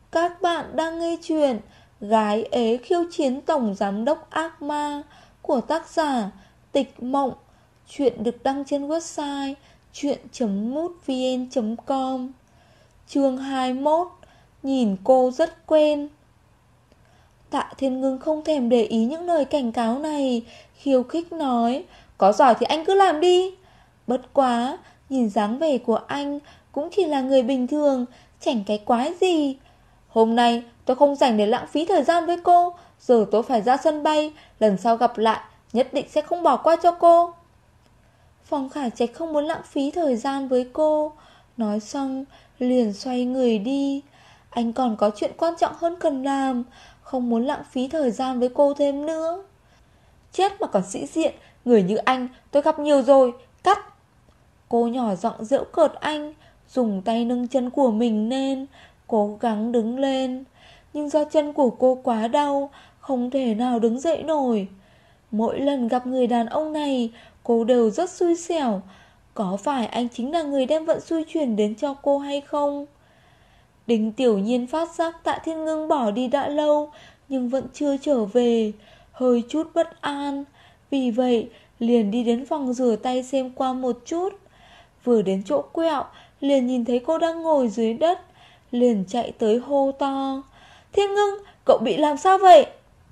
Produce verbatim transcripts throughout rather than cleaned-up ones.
Các bạn đang nghe chuyện Gái ế khiêu chiến tổng giám đốc ác ma của tác giả Tịch Mộng. Chuyện được đăng trên website chuyện chấm mútvn chấm com. Chương hai mươi mốt. Nhìn cô rất quen. Tạ Thiên Ngưng không thèm để ý những lời cảnh cáo này, khiêu khích nói: có giỏi thì anh cứ làm đi. Bất quá, nhìn dáng vẻ của anh cũng chỉ là người bình thường, chảnh cái quái gì. Hôm nay tôi không rảnh để lãng phí thời gian với cô. Giờ tôi phải ra sân bay. Lần sau gặp lại nhất định sẽ không bỏ qua cho cô. Phong Khải Trạch không muốn lãng phí thời gian với cô. Nói xong liền xoay người đi. Anh còn có chuyện quan trọng hơn cần làm, không muốn lãng phí thời gian với cô thêm nữa. Chết mà còn sĩ diện. Người như anh tôi gặp nhiều rồi. Cắt. Cô nhỏ giọng giễu cợt anh, dùng tay nâng chân của mình lên, cố gắng đứng lên. Nhưng do chân của cô quá đau, không thể nào đứng dậy nổi. Mỗi lần gặp người đàn ông này, cô đều rất xui xẻo. Có phải anh chính là người đem vận xui chuyển đến cho cô hay không? Đinh Tiểu Nhiên phát giác Tạ Thiên Ngưng bỏ đi đã lâu, nhưng vẫn chưa trở về, hơi chút bất an. Vì vậy liền đi đến phòng rửa tay xem qua một chút. Vừa đến chỗ quẹo, liền nhìn thấy cô đang ngồi dưới đất, liền chạy tới hô to: Thiên Ngưng, cậu bị làm sao vậy?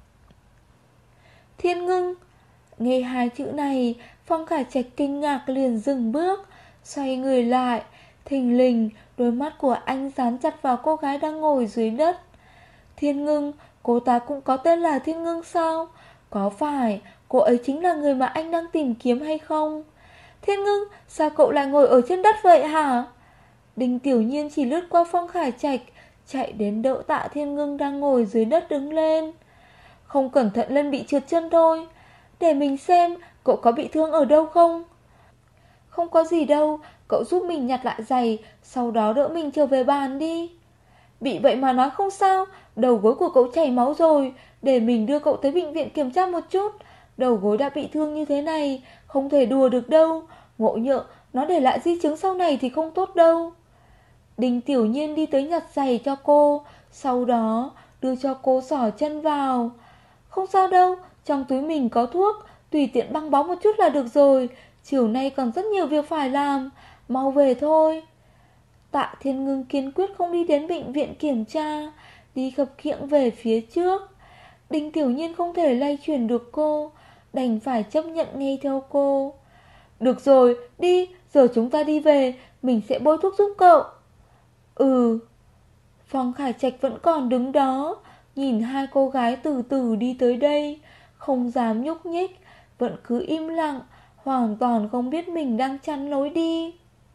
Thiên Ngưng. Nghe hai chữ này, Phong Khải Trạch kinh ngạc liền dừng bước, xoay người lại. Thình lình, đôi mắt của anh dán chặt vào cô gái đang ngồi dưới đất. Thiên Ngưng, cô ta cũng có tên là Thiên Ngưng sao? Có phải cô ấy chính là người mà anh đang tìm kiếm hay không? Thiên Ngưng, sao cậu lại ngồi ở trên đất vậy hả? Đinh Tiểu Nhiên chỉ lướt qua Phong Khải Trạch, chạy đến đỡ Tạ Thiên Ngưng đang ngồi dưới đất đứng lên. Không cẩn thận lên bị trượt chân thôi. Để mình xem cậu có bị thương ở đâu không? Không có gì đâu, cậu giúp mình nhặt lại giày, sau đó đỡ mình trở về bàn đi. Bị vậy mà nói không sao. Đầu gối của cậu chảy máu rồi, để mình đưa cậu tới bệnh viện kiểm tra một chút. Đầu gối đã bị thương như thế này, không thể đùa được đâu. Ngộ nhỡ nó để lại di chứng sau này thì không tốt đâu. Đinh Tiểu Nhiên đi tới nhặt giày cho cô, sau đó đưa cho cô xỏ chân vào. Không sao đâu, trong túi mình có thuốc, tùy tiện băng bó một chút là được rồi. Chiều nay còn rất nhiều việc phải làm, mau về thôi. Tạ Thiên Ngưng kiên quyết không đi đến bệnh viện kiểm tra, đi khập khiễng về phía trước. Đinh Tiểu Nhiên không thể lay chuyển được cô, đành phải chấp nhận nghe theo cô. Được rồi, đi, giờ chúng ta đi về, mình sẽ bôi thuốc giúp cậu. Ừ. Phong Khải Trạch vẫn còn đứng đó, nhìn hai cô gái từ từ đi tới đây, không dám nhúc nhích, vẫn cứ im lặng, hoàn toàn không biết mình đang chắn lối đi.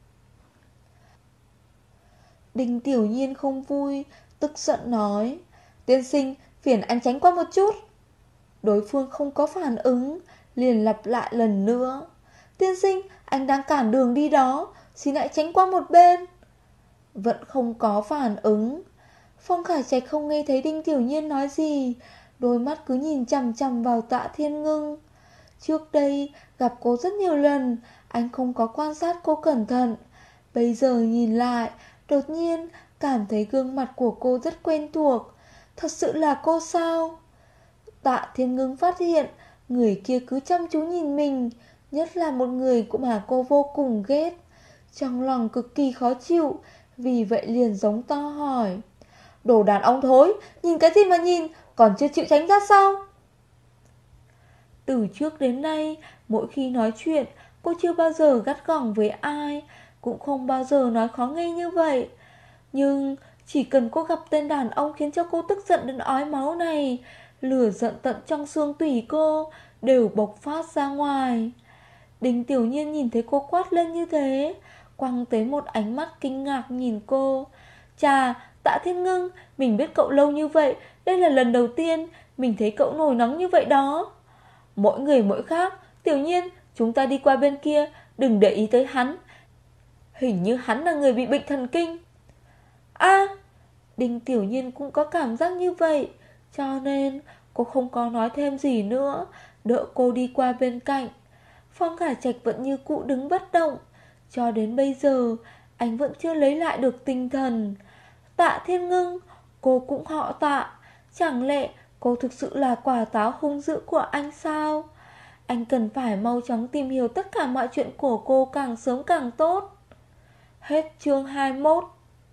Đinh Tiểu Nhiên không vui, tức giận nói: Tiên sinh, phiền anh tránh qua một chút. Đối phương không có phản ứng, liền lặp lại lần nữa: Tiên sinh, anh đang cản đường đi đó, xin hãy tránh qua một bên. Vẫn không có phản ứng. Phong Khải Trạch không nghe thấy Đinh Tiểu Nhiên nói gì, đôi mắt cứ nhìn chằm chằm vào Tạ Thiên Ngưng. Trước đây gặp cô rất nhiều lần, anh không có quan sát cô cẩn thận. Bây giờ nhìn lại, đột nhiên cảm thấy gương mặt của cô rất quen thuộc. Thật sự là cô sao? Tạ Thiên Ngưng phát hiện người kia cứ chăm chú nhìn mình, nhất là một người mà cô vô cùng ghét. Trong lòng cực kỳ khó chịu, vì vậy liền giống to hỏi: Đồ đàn ông thối, nhìn cái gì mà nhìn, còn chưa chịu tránh ra sao? Từ trước đến nay, mỗi khi nói chuyện, cô chưa bao giờ gắt gỏng với ai, cũng không bao giờ nói khó nghe như vậy. Nhưng chỉ cần cô gặp tên đàn ông khiến cho cô tức giận đến ói máu này, lửa giận tận trong xương tủy cô đều bộc phát ra ngoài. Đinh Tiểu Nhiên nhìn thấy cô quát lên như thế, quăng tới một ánh mắt kinh ngạc nhìn cô. Chà, Tạ Thiên Ngưng, mình biết cậu lâu như vậy, đây là lần đầu tiên mình thấy cậu nổi nóng như vậy đó. Mỗi người mỗi khác. Tiểu Nhiên, chúng ta đi qua bên kia, đừng để ý tới hắn. Hình như hắn là người bị bệnh thần kinh. À, Đinh Tiểu Nhiên cũng có cảm giác như vậy, cho nên cô không có nói thêm gì nữa, đỡ cô đi qua bên cạnh. Phong Khải Trạch vẫn như cũ đứng bất động. Cho đến bây giờ anh vẫn chưa lấy lại được tinh thần. Tạ Thiên Ngưng, Cô cũng họ Tạ. Chẳng lẽ cô thực sự là quả táo hung dữ của anh sao? Anh cần phải mau chóng tìm hiểu tất cả mọi chuyện của cô, càng sớm càng tốt. Hết chương hai mươi mốt.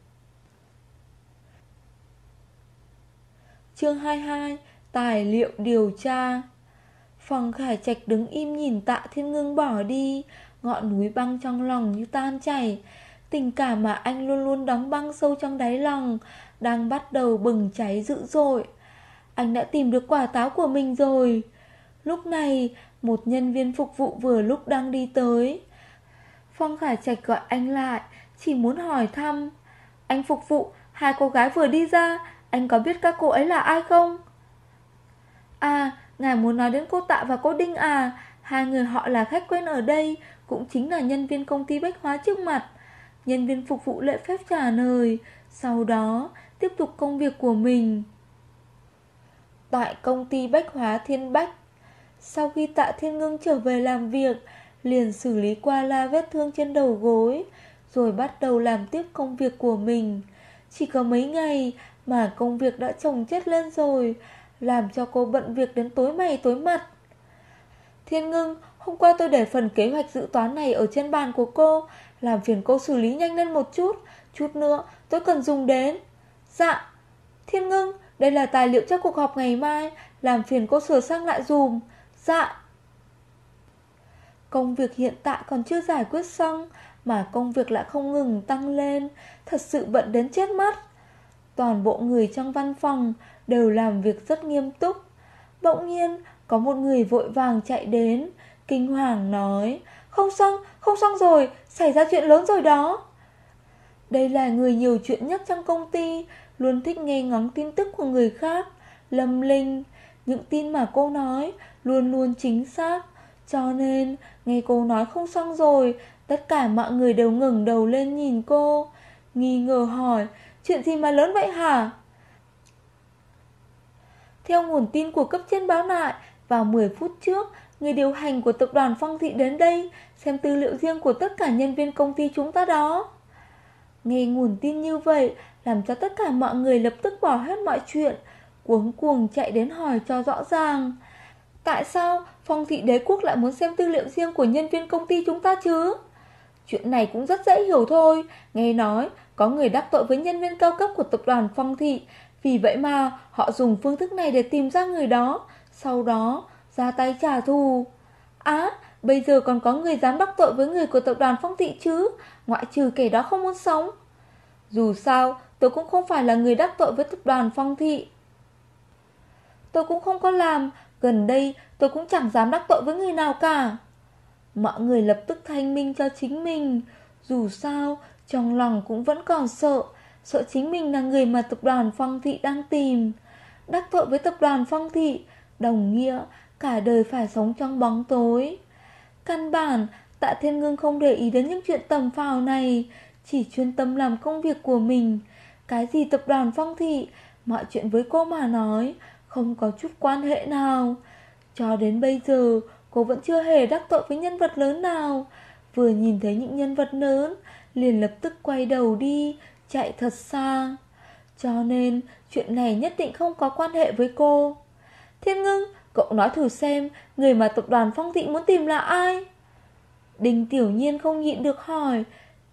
Chương hai mươi hai. Tài liệu điều tra. Phong Khải Trạch đứng im nhìn Tạ Thiên Ngưng bỏ đi. Ngọn núi băng trong lòng như tan chảy. Tình cảm mà anh luôn luôn đóng băng sâu trong đáy lòng đang bắt đầu bừng cháy dữ dội. Anh đã tìm được quả táo của mình rồi. Lúc này một nhân viên phục vụ vừa lúc đang đi tới. Phong Khải Trạch gọi anh lại, chỉ muốn hỏi thăm. Anh phục vụ, hai cô gái vừa đi ra, anh có biết các cô ấy là ai không? À, ngài muốn nói đến cô Tạ và cô Đinh à? Hai người họ là khách quen ở đây, cũng chính là nhân viên công ty Bách Hóa trước mặt. Nhân viên phục vụ lễ phép trả lời, sau đó tiếp tục công việc của mình. Tại công ty Bách Hóa Thiên Bách, sau khi Tạ Thiên Ngưng trở về làm việc, liền xử lý qua la vết thương trên đầu gối, rồi bắt đầu làm tiếp công việc của mình. Chỉ có mấy ngày mà công việc đã chồng chất lên rồi, làm cho cô bận việc đến tối mày tối mặt. Thiên Ngưng, hôm qua tôi để phần kế hoạch dự toán này ở trên bàn của cô, làm phiền cô xử lý nhanh lên một chút. Chút nữa tôi cần dùng đến. Dạ. Thiên Ngưng, đây là tài liệu cho cuộc họp ngày mai, làm phiền cô sửa sang lại dùm. Dạ. Công việc hiện tại còn chưa giải quyết xong, mà công việc lại không ngừng tăng lên, thật sự bận đến chết mất. Toàn bộ người trong văn phòng đều làm việc rất nghiêm túc. Bỗng nhiên có một người vội vàng chạy đến, kinh hoàng nói: Không xong, không xong rồi, xảy ra chuyện lớn rồi đó. Đây là người nhiều chuyện nhất trong công ty, luôn thích nghe ngóng tin tức của người khác. Lâm Linh, những tin mà cô nói luôn luôn chính xác, cho nên nghe cô nói không xong rồi, tất cả mọi người đều ngẩng đầu lên nhìn cô, nghi ngờ hỏi: Chuyện gì mà lớn vậy hả? Theo nguồn tin của cấp trên báo lại, vào mười phút trước, người điều hành của tập đoàn Phong Thị đến đây xem tư liệu riêng của tất cả nhân viên công ty chúng ta đó. Nghe nguồn tin như vậy, làm cho tất cả mọi người lập tức bỏ hết mọi chuyện, cuống cuồng chạy đến hỏi cho rõ ràng. Tại sao Phong Thị Đế Quốc lại muốn xem tư liệu riêng của nhân viên công ty chúng ta chứ? Chuyện này cũng rất dễ hiểu thôi. Nghe nói có người đắc tội với nhân viên cao cấp của tập đoàn Phong Thị, vì vậy mà họ dùng phương thức này để tìm ra người đó, sau đó ra tay trả thù. Á, bây giờ còn có người dám đắc tội với người của tập đoàn Phong Thị chứ, ngoại trừ kẻ đó không muốn sống. Dù sao tôi cũng không phải là người đắc tội với tập đoàn Phong Thị. Tôi cũng không có làm, gần đây tôi cũng chẳng dám đắc tội với người nào cả. Mọi người lập tức thanh minh cho chính mình. Dù sao trong lòng cũng vẫn còn sợ, sợ chính mình là người mà tập đoàn Phong Thị đang tìm. Đắc tội với tập đoàn Phong Thị đồng nghĩa cả đời phải sống trong bóng tối. Căn bản Tạ Thiên Ngưng không để ý đến những chuyện tầm phào này, chỉ chuyên tâm làm công việc của mình. Cái gì tập đoàn Phong Thị, mọi chuyện với cô mà nói không có chút quan hệ nào. Cho đến bây giờ cô vẫn chưa hề đắc tội với nhân vật lớn nào. Vừa nhìn thấy những nhân vật lớn liền lập tức quay đầu đi, chạy thật xa. Cho nên chuyện này nhất định không có quan hệ với cô. Thiên Ngưng, cậu nói thử xem, người mà tập đoàn Phong Thị muốn tìm là ai? Đinh Tiểu Nhiên không nhịn được hỏi.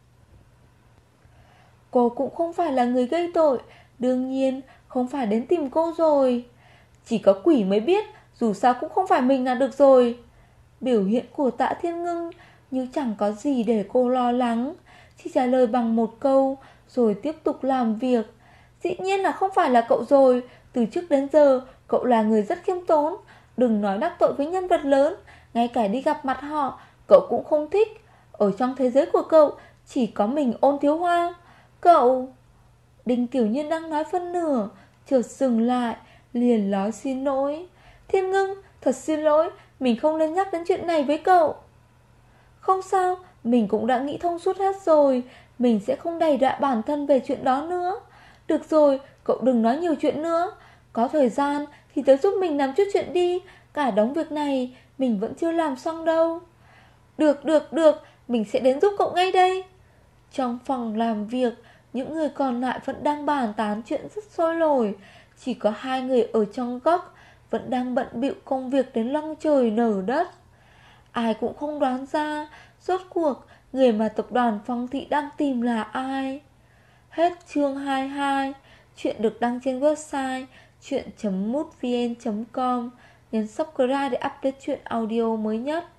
Cô cũng không phải là người gây tội, đương nhiên không phải đến tìm cô rồi. Chỉ có quỷ mới biết, dù sao cũng không phải mình là được rồi. Biểu hiện của Tạ Thiên Ngưng như chẳng có gì để cô lo lắng, chỉ trả lời bằng một câu rồi tiếp tục làm việc. Dĩ nhiên là không phải là cậu rồi. Từ trước đến giờ cậu là người rất khiêm tốn, đừng nói đắc tội với nhân vật lớn, ngay cả đi gặp mặt họ cậu cũng không thích. Ở trong thế giới của cậu chỉ có mình Ôn Thiếu Hoa. Cậu... Đinh Tiểu Nhiên đang nói phân nửa, chợt dừng lại, liền nói xin lỗi. Thiên Ngưng, thật xin lỗi, mình không nên nhắc đến chuyện này với cậu. Không sao, mình cũng đã nghĩ thông suốt hết rồi, mình sẽ không đày đọa bản thân về chuyện đó nữa. Được rồi, cậu đừng nói nhiều chuyện nữa. Có thời gian thì tới giúp mình làm chút chuyện đi, cả đống việc này mình vẫn chưa làm xong đâu. Được, được, được, mình sẽ đến giúp cậu ngay đây. Trong phòng làm việc, Những người còn lại vẫn đang bàn tán chuyện rất sôi nổi. Chỉ có hai người ở trong góc vẫn đang bận bịu công việc đến long trời nở đất. Ai cũng không đoán ra rốt cuộc người mà tập đoàn Phong Thị đang tìm là ai. Hết chương hai mươi hai. Chuyện được đăng trên website chuyện chấm mútvn chấm com. Nhấn subscribe để update chuyện audio mới nhất.